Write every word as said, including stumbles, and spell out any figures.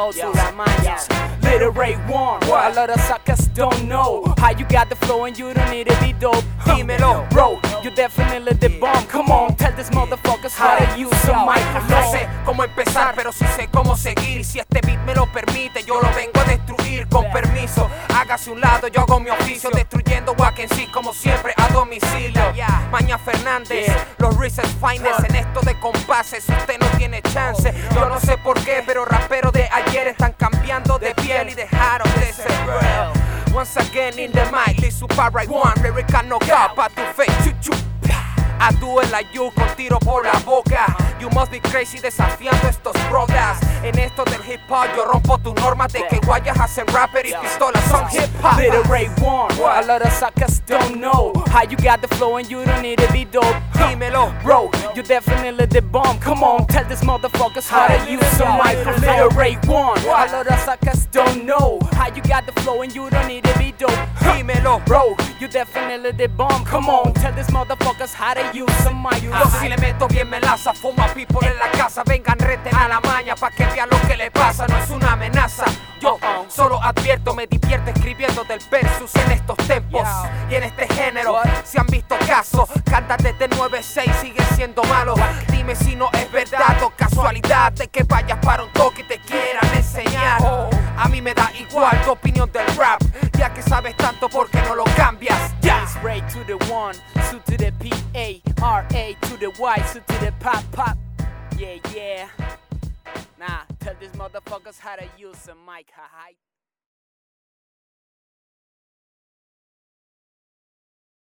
flow, yeah. Sura mañas. Little Ray One, a lot of suckers don't know how you got the flow and you don't need to be dope. Dímelo, bro, you definitely the bomb. Come on, tell these motherfuckers how to use a microphone. No sé cómo empezar, pero sí sé cómo seguir. Y si este beat me lo permite, yo lo vengo a destruir. Con permiso, hágase un lado, yo hago mi oficio. Destruyendo Wack en sí, como siempre, a domicilio. Maña Fernández, los Research Finest. En esto de compases, usted no tiene chance. Yo no sé por qué, pero raperos de ayer están cambiando de piel y dejaron de ser real. Once again in the mic, Lee Super Right One, lyrical knockout, pa' tu face, chu chu. I do it like you, con tiro por la boca. You must be crazy desafiando estos brothers. En esto del hip hop yo rompo tus normas de que guayas hacen rapper y pistolas son hip hop. Little Ray One, a lot of suckers don't know how you got the flow and you don't need to be dope. Dímelo, bro, you definitely the bomb. Come on, tell these motherfuckers how to use a microphone. Little Ray One, a lot of suckers don't know how you got the flow and you don't need to be dope. Dímelo, bro, you definitely the bomb. Come on, tell these motherfuckers how to use a microphone. Yo si le meto bien melaza, fumo a people en la casa. Vengan, reten a la maña pa' que vean lo que le pasa. No es una amenaza, yo solo advierto. Me divierto escribiendo del versus en estos tempos y en este género. Si han visto casos, cantas desde nueve seis, siguen siendo malos. Dime si no es verdad o casualidad de que vayas para un toque y te quieran enseñar. A mí me da igual tu opinión del rap, ya que sabes tanto porque no lo cambias. Yeah. It's Ray to the one, Su to the P A, R A to the Y, Su to the pop pop. Yeah, yeah. Nah, tell these motherfuckers how to use a mic, ha ha.